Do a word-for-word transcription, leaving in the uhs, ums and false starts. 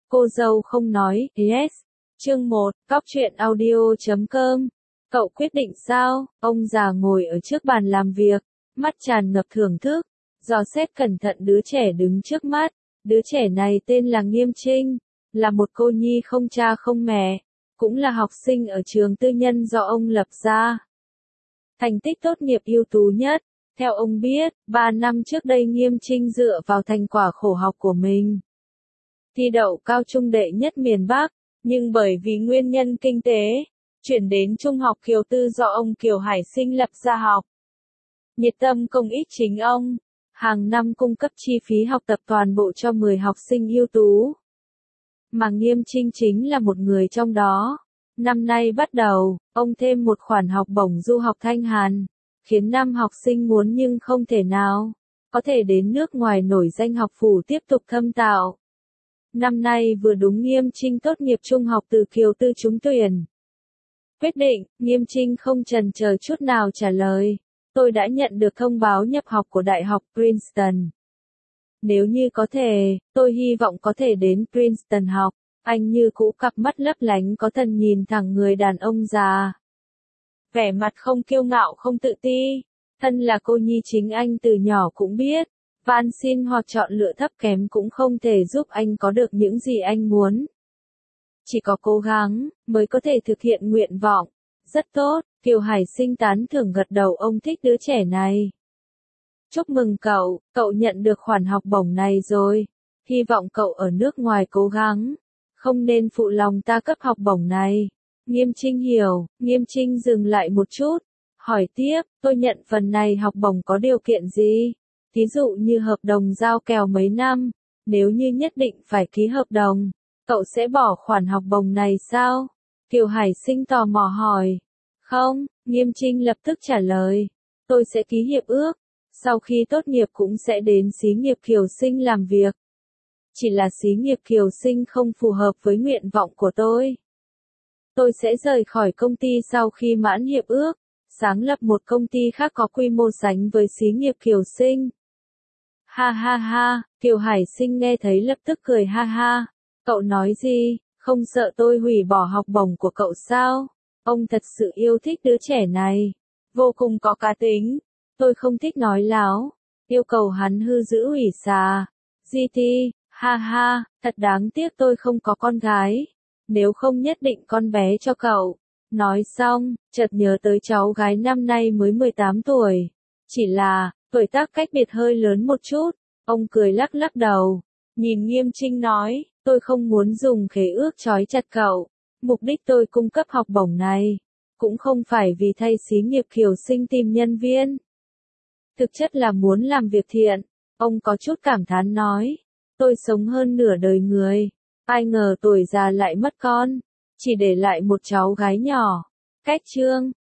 Cô dâu không nói, yes. Chương một, Cóc truyện audio chấm com. Cậu quyết định sao? Ông già ngồi ở trước bàn làm việc, mắt tràn ngập thưởng thức, dò xét cẩn thận đứa trẻ đứng trước mắt. Đứa trẻ này tên là Nghiêm Trinh, là một cô nhi không cha không mẹ, cũng là học sinh ở trường tư nhân do ông lập ra. Thành tích tốt nghiệp ưu tú nhất. Theo ông biết, ba năm trước đây Nghiêm Trinh dựa vào thành quả khổ học của mình, thi đậu cao trung đệ nhất miền Bắc, nhưng bởi vì nguyên nhân kinh tế, chuyển đến Trung học Kiều Tư do ông Kiều Hải Sinh lập ra học. Nhiệt tâm công ích chính ông, hàng năm cung cấp chi phí học tập toàn bộ cho mười học sinh ưu tú. Mà Nghiêm Trinh chính là một người trong đó. Năm nay bắt đầu, ông thêm một khoản học bổng du học Thanh Hàn, khiến năm học sinh muốn nhưng không thể nào, có thể đến nước ngoài nổi danh học phủ tiếp tục thâm tạo. Năm nay vừa đúng Nghiêm Trinh tốt nghiệp trung học từ Kiều Tư trúng tuyển. Quyết định, Nghiêm Trinh không chần chờ chút nào trả lời. Tôi đã nhận được thông báo nhập học của Đại học Princeton. Nếu như có thể, tôi hy vọng có thể đến Princeton học. Anh như cũ cặp mắt lấp lánh có thần nhìn thẳng người đàn ông già. Vẻ mặt không kiêu ngạo không tự ti. Thân là cô nhi chính anh từ nhỏ cũng biết. Van xin hoặc chọn lựa thấp kém cũng không thể giúp anh có được những gì anh muốn. Chỉ có cố gắng, mới có thể thực hiện nguyện vọng. Rất tốt, Kiều Hải Sinh tán thưởng gật đầu, ông thích đứa trẻ này. Chúc mừng cậu, cậu nhận được khoản học bổng này rồi. Hy vọng cậu ở nước ngoài cố gắng. Không nên phụ lòng ta cấp học bổng này. Nghiêm Trinh hiểu, Nghiêm Trinh dừng lại một chút. Hỏi tiếp, tôi nhận phần này học bổng có điều kiện gì? Thí dụ như hợp đồng giao kèo mấy năm. Nếu như nhất định phải ký hợp đồng, cậu sẽ bỏ khoản học bổng này sao? Kiều Hải Sinh tò mò hỏi. Không, Nghiêm Trinh lập tức trả lời. Tôi sẽ ký hiệp ước. Sau khi tốt nghiệp cũng sẽ đến xí nghiệp Kiều Sinh làm việc. Chỉ là xí nghiệp Kiều Sinh không phù hợp với nguyện vọng của tôi. Tôi sẽ rời khỏi công ty sau khi mãn hiệp ước, sáng lập một công ty khác có quy mô sánh với xí nghiệp Kiều Sinh. Ha ha ha, Kiều Hải Sinh nghe thấy lập tức cười ha ha. Cậu nói gì, không sợ tôi hủy bỏ học bổng của cậu sao? Ông thật sự yêu thích đứa trẻ này. Vô cùng có cá tính. Tôi không thích nói láo. Yêu cầu hắn hư giữ ủy xà. giê tê, ha ha, thật đáng tiếc tôi không có con gái. Nếu không nhất định con bé cho cậu. Nói xong, chợt nhớ tới cháu gái năm nay mới mười tám tuổi. Chỉ là, tuổi tác cách biệt hơi lớn một chút. Ông cười lắc lắc đầu. Nhìn Nghiêm Trinh nói, tôi không muốn dùng khế ước trói chặt cậu. Mục đích tôi cung cấp học bổng này, cũng không phải vì thay xí nghiệp Kiều Sinh tìm nhân viên. Thực chất là muốn làm việc thiện. Ông có chút cảm thán nói. Tôi sống hơn nửa đời người. Ai ngờ tuổi già lại mất con. Chỉ để lại một cháu gái nhỏ. Cách chương.